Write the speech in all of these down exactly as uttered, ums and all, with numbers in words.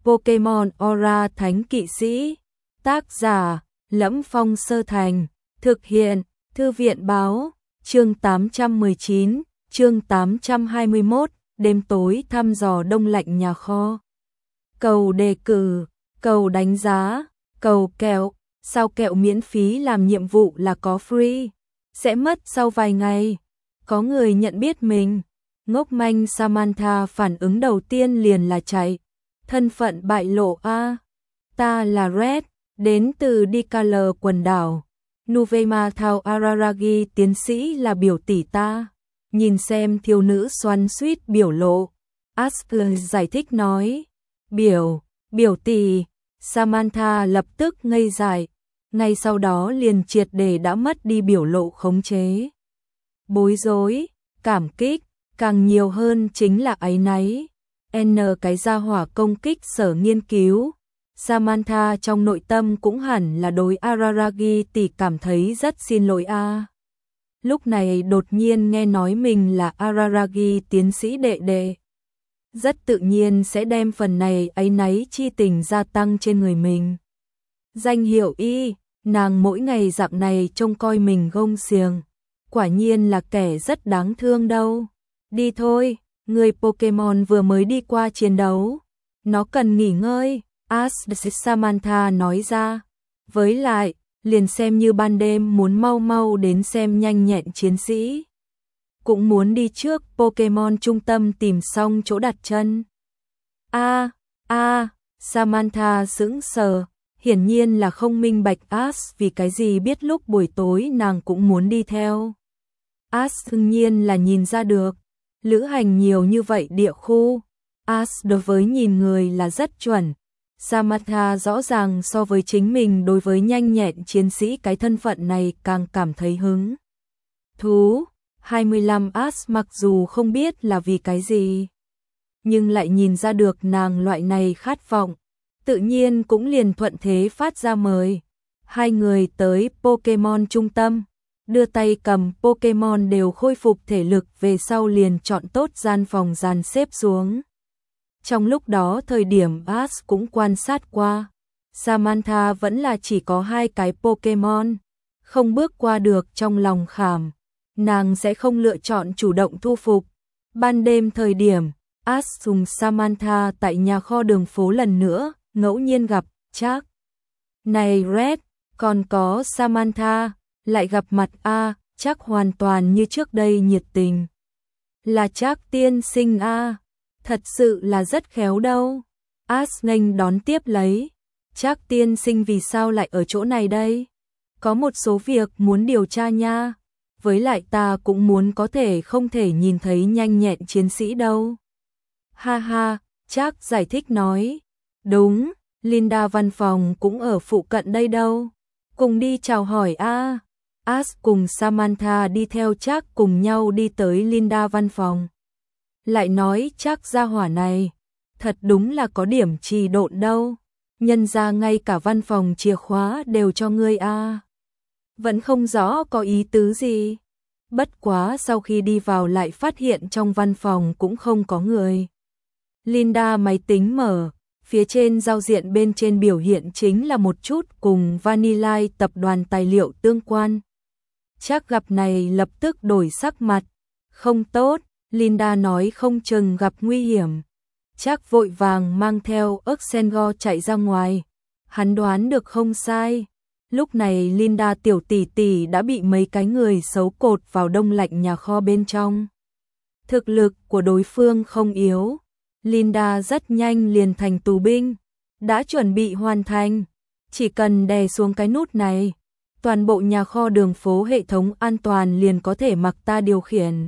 Pokemon Aura Thánh Kỵ Sĩ. Tác giả: Lẫm Phong Sơ Thành. Thực hiện: Thư viện báo. Chương tám trăm mười chín, chương tám trăm hai mươi mốt, đêm tối thăm dò đông lạnh nhà kho. Cầu đề cử, cầu đánh giá, cầu kẹo, sao kẹo miễn phí làm nhiệm vụ là có free, sẽ mất sau vài ngày. Có người nhận biết mình, ngốc manh Samantha phản ứng đầu tiên liền là chạy. Thân phận bại lộ a, ta là Red, đến từ Dicalor quần đảo. Nuvema Thao Araragi tiến sĩ là biểu tỷ ta. Nhìn xem thiếu nữ xoắn xuýt biểu lộ. Asper giải thích nói. Biểu, biểu tỷ. Samantha lập tức ngây dại. Ngay sau đó liền triệt để đã mất đi biểu lộ khống chế. Bối rối, cảm kích, càng nhiều hơn chính là áy náy. N cái gia hỏa công kích sở nghiên cứu. Samantha trong nội tâm cũng hẳn là đối Araragi tỷ cảm thấy rất xin lỗi a. À. Lúc này đột nhiên nghe nói mình là Araragi tiến sĩ đệ đệ. Rất tự nhiên sẽ đem phần này áy náy chi tình gia tăng trên người mình. Danh hiệu y, nàng mỗi ngày dạng này trông coi mình gông xiềng. Quả nhiên là kẻ rất đáng thương đâu. Đi thôi, người Pokemon vừa mới đi qua chiến đấu. Nó cần nghỉ ngơi. As Samantha nói ra. Với lại, liền xem như ban đêm muốn mau mau đến xem nhanh nhẹn chiến sĩ. Cũng muốn đi trước Pokemon trung tâm tìm xong chỗ đặt chân. A, a, Samantha sững sờ, hiển nhiên là không minh bạch As vì cái gì biết lúc buổi tối nàng cũng muốn đi theo. As đương nhiên là nhìn ra được, lữ hành nhiều như vậy địa khu. As đối với nhìn người là rất chuẩn. Samantha rõ ràng so với chính mình đối với nhanh nhẹn chiến sĩ cái thân phận này càng cảm thấy hứng thú. hai mươi lăm As mặc dù không biết là vì cái gì, nhưng lại nhìn ra được nàng loại này khát vọng, tự nhiên cũng liền thuận thế phát ra mời. Hai người tới Pokemon trung tâm, đưa tay cầm Pokemon đều khôi phục thể lực về sau liền chọn tốt gian phòng dàn xếp xuống. Trong lúc đó thời điểm As cũng quan sát qua, Samantha vẫn là chỉ có hai cái Pokemon, không bước qua được trong lòng khảm, nàng sẽ không lựa chọn chủ động thu phục. Ban đêm thời điểm, As cùng Samantha tại nhà kho đường phố lần nữa, ngẫu nhiên gặp, Jack. Này Red, còn có Samantha, lại gặp mặt a, Jack hoàn toàn như trước đây nhiệt tình. Là Jack tiên sinh a. Thật sự là rất khéo đâu. As nghênh đón tiếp lấy. Chắc tiên sinh vì sao lại ở chỗ này đây? Có một số việc muốn điều tra nha. Với lại ta cũng muốn có thể không thể nhìn thấy nhanh nhẹn chiến sĩ đâu. Ha ha, chắc giải thích nói. Đúng, Linda văn phòng cũng ở phụ cận đây đâu. Cùng đi chào hỏi a. As cùng Samantha đi theo chắc cùng nhau đi tới Linda văn phòng. Lại nói chắc gia hỏa này, thật đúng là có điểm trì độn đâu, nhân ra ngay cả văn phòng chìa khóa đều cho ngươi a. À. Vẫn không rõ có ý tứ gì, bất quá sau khi đi vào lại phát hiện trong văn phòng cũng không có người. Linda máy tính mở, phía trên giao diện bên trên biểu hiện chính là một chút cùng Vanilla tập đoàn tài liệu tương quan. Chắc gặp này lập tức đổi sắc mặt, không tốt. Linda nói không chừng gặp nguy hiểm. Chắc vội vàng mang theo Oxengo chạy ra ngoài. Hắn đoán được không sai. Lúc này Linda tiểu tỷ tỷ đã bị mấy cái người xấu cột vào đông lạnh nhà kho bên trong. Thực lực của đối phương không yếu. Linda rất nhanh liền thành tù binh. Đã chuẩn bị hoàn thành. Chỉ cần đè xuống cái nút này, toàn bộ nhà kho đường phố hệ thống an toàn liền có thể mặc ta điều khiển.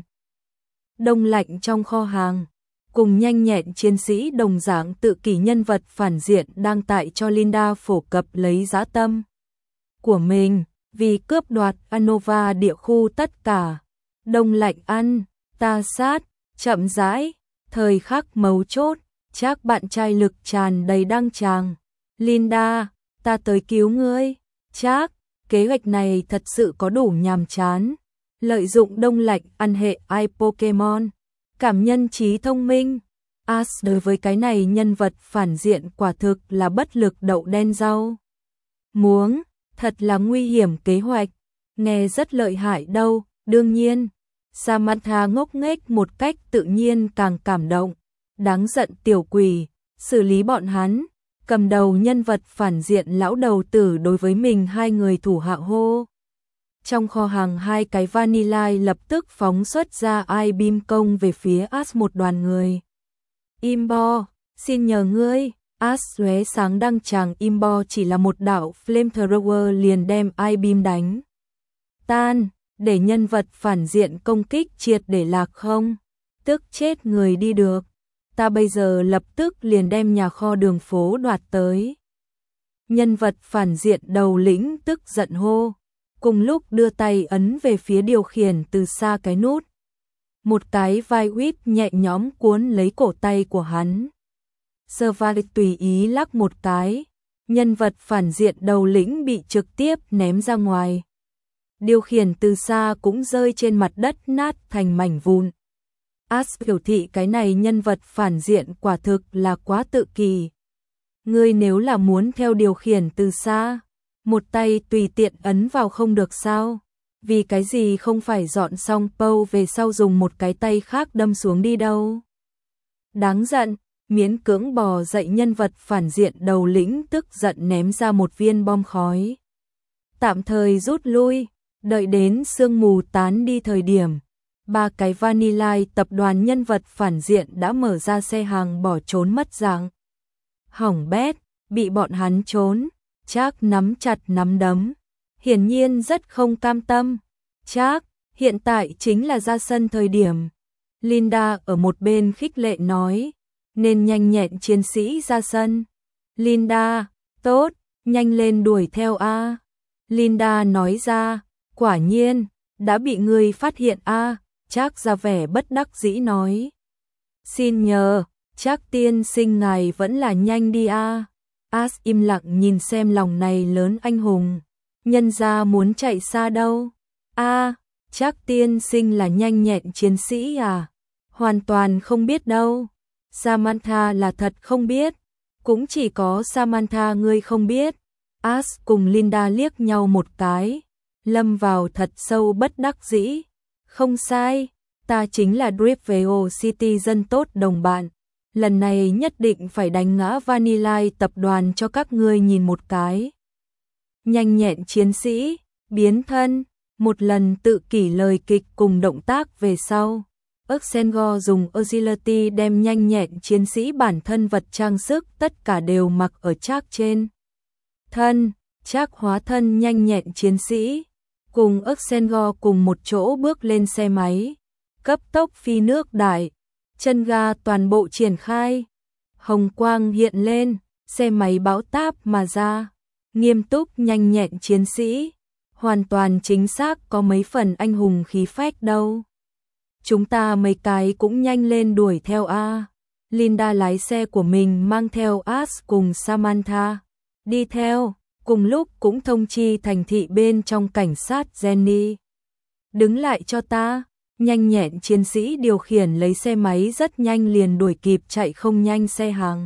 Đông lạnh trong kho hàng, cùng nhanh nhẹn chiến sĩ đồng dạng tự kỷ nhân vật phản diện đang tại cho Linda phổ cập lấy dã tâm của mình, vì cướp đoạt Anova địa khu tất cả. Đông lạnh ăn, ta sát, chậm rãi, thời khắc mấu chốt, chắc bạn trai lực tràn đầy đăng tràng. Linda, ta tới cứu ngươi. Chắc, kế hoạch này thật sự có đủ nhàm chán. Lợi dụng đông lạnh ăn hệ ai Pokemon, cảm nhân trí thông minh. As đối với cái này nhân vật phản diện quả thực là bất lực đậu đen rau muống, thật là nguy hiểm kế hoạch, nghe rất lợi hại đâu, đương nhiên. Samantha ngốc nghếch một cách tự nhiên càng cảm động, đáng giận tiểu quỷ, xử lý bọn hắn, cầm đầu nhân vật phản diện lão đầu tử đối với mình hai người thủ hạ hô. Trong kho hàng hai cái vanilla lập tức phóng xuất ra I-beam công về phía As một đoàn người. Imbo, xin nhờ ngươi, As lóe sáng đăng tràng Imbo chỉ là một đạo flamethrower liền đem I-beam đánh tan, để nhân vật phản diện công kích triệt để lạc không, tức chết người đi được. Ta bây giờ lập tức liền đem nhà kho đường phố đoạt tới. Nhân vật phản diện đầu lĩnh tức giận hô, cùng lúc đưa tay ấn về phía điều khiển từ xa cái nút. Một cái vai whip nhẹ nhõm cuốn lấy cổ tay của hắn. Servalit tùy ý lắc một cái, nhân vật phản diện đầu lĩnh bị trực tiếp ném ra ngoài. Điều khiển từ xa cũng rơi trên mặt đất nát thành mảnh vụn. As biểu thị cái này nhân vật phản diện quả thực là quá tự kỳ. Ngươi nếu là muốn theo điều khiển từ xa, một tay tùy tiện ấn vào không được sao? Vì cái gì không phải dọn xong pâu về sau dùng một cái tay khác đâm xuống đi đâu? Đáng giận, miễn cưỡng bò dậy nhân vật phản diện đầu lĩnh tức giận ném ra một viên bom khói. Tạm thời rút lui, đợi đến sương mù tán đi thời điểm. Ba cái vanilla tập đoàn nhân vật phản diện đã mở ra xe hàng bỏ trốn mất dạng. Hỏng bét, bị bọn hắn trốn, Trác nắm chặt nắm đấm, hiển nhiên rất không cam tâm. Trác, hiện tại chính là ra sân thời điểm. Linda ở một bên khích lệ nói, nên nhanh nhẹn chiến sĩ ra sân. Linda, tốt, nhanh lên đuổi theo a. Linda nói ra, quả nhiên, đã bị ngươi phát hiện a. Trác ra vẻ bất đắc dĩ nói. Xin nhờ, Trác tiên sinh ngài vẫn là nhanh đi a. As im lặng nhìn xem lòng này lớn anh hùng. Nhân ra muốn chạy xa đâu. A, Trác tiên sinh là nhanh nhẹn chiến sĩ à? Hoàn toàn không biết đâu. Samantha là thật không biết. Cũng chỉ có Samantha ngươi không biết. As cùng Linda liếc nhau một cái. Lâm vào thật sâu bất đắc dĩ. Không sai, ta chính là Dripveo City dân tốt đồng bạn. Lần này nhất định phải đánh ngã Vanilla tập đoàn cho các ngươi nhìn một cái. Nhanh nhẹn chiến sĩ, biến thân, một lần tự kỷ lời kịch cùng động tác về sau. Oxengo dùng agility đem nhanh nhẹn chiến sĩ bản thân vật trang sức tất cả đều mặc ở Trác trên thân. Trác hóa thân nhanh nhẹn chiến sĩ, cùng Oxengo cùng một chỗ bước lên xe máy, cấp tốc phi nước đại, chân ga toàn bộ triển khai, hồng quang hiện lên, xe máy bão táp mà ra, nghiêm túc nhanh nhẹn chiến sĩ, hoàn toàn chính xác có mấy phần anh hùng khí phách đâu. Chúng ta mấy cái cũng nhanh lên đuổi theo a. Linda lái xe của mình mang theo As cùng Samantha, đi theo. Cùng lúc cũng thông chi thành thị bên trong cảnh sát Jenny. Đứng lại cho ta, nhanh nhẹn chiến sĩ điều khiển lấy xe máy rất nhanh liền đuổi kịp chạy không nhanh xe hàng.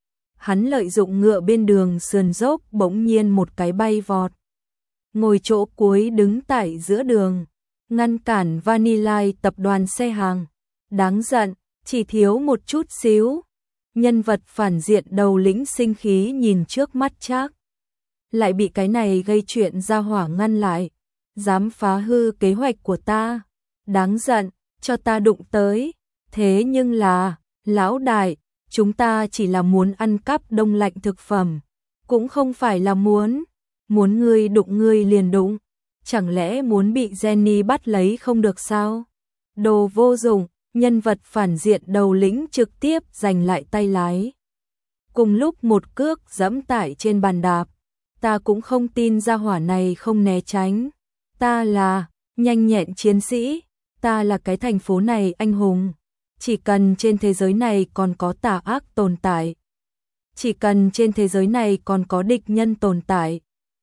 Hắn lợi dụng ngựa bên đường sườn dốc bỗng nhiên một cái bay vọt. Ngồi chỗ cuối đứng tại giữa đường, ngăn cản Vanilla tập đoàn xe hàng. Đáng giận, chỉ thiếu một chút xíu. Nhân vật phản diện đầu lĩnh sinh khí nhìn trước mắt Trác. Lại bị cái này gây chuyện ra hỏa ngăn lại, dám phá hư kế hoạch của ta, đáng giận, cho ta đụng tới. Thế nhưng là, lão đại, chúng ta chỉ là muốn ăn cắp đông lạnh thực phẩm, cũng không phải là muốn, muốn ngươi đụng ngươi liền đụng, chẳng lẽ muốn bị Jenny bắt lấy không được sao? Đồ vô dụng, nhân vật phản diện đầu lĩnh trực tiếp giành lại tay lái. Cùng lúc một cước giẫm tại trên bàn đạp. Ta cũng không tin ra hỏa này không né tránh. Ta là nhanh nhẹn chiến sĩ, ta là cái thành phố này anh hùng. Chỉ cần trên thế giới này còn có tà ác tồn tại, chỉ cần trên thế giới này còn có địch nhân tồn tại,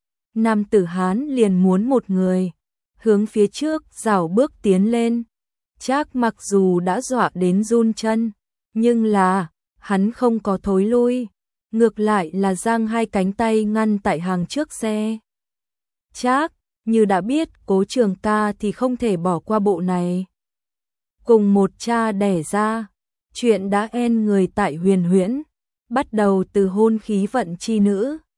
nam tử Hán liền muốn một người, hướng phía trước rảo bước tiến lên. Trác mặc dù đã dọa đến run chân, Nhưng là, hắn không có thối lui, ngược lại là giang hai cánh tay ngăn tại hàng trước xe. Trác, như đã biết Cố Trường Ca thì không thể bỏ qua bộ này. Cùng một cha đẻ ra, chuyện đã en người tại Huyền Huyễn, bắt đầu từ hôn khí vận chi nữ,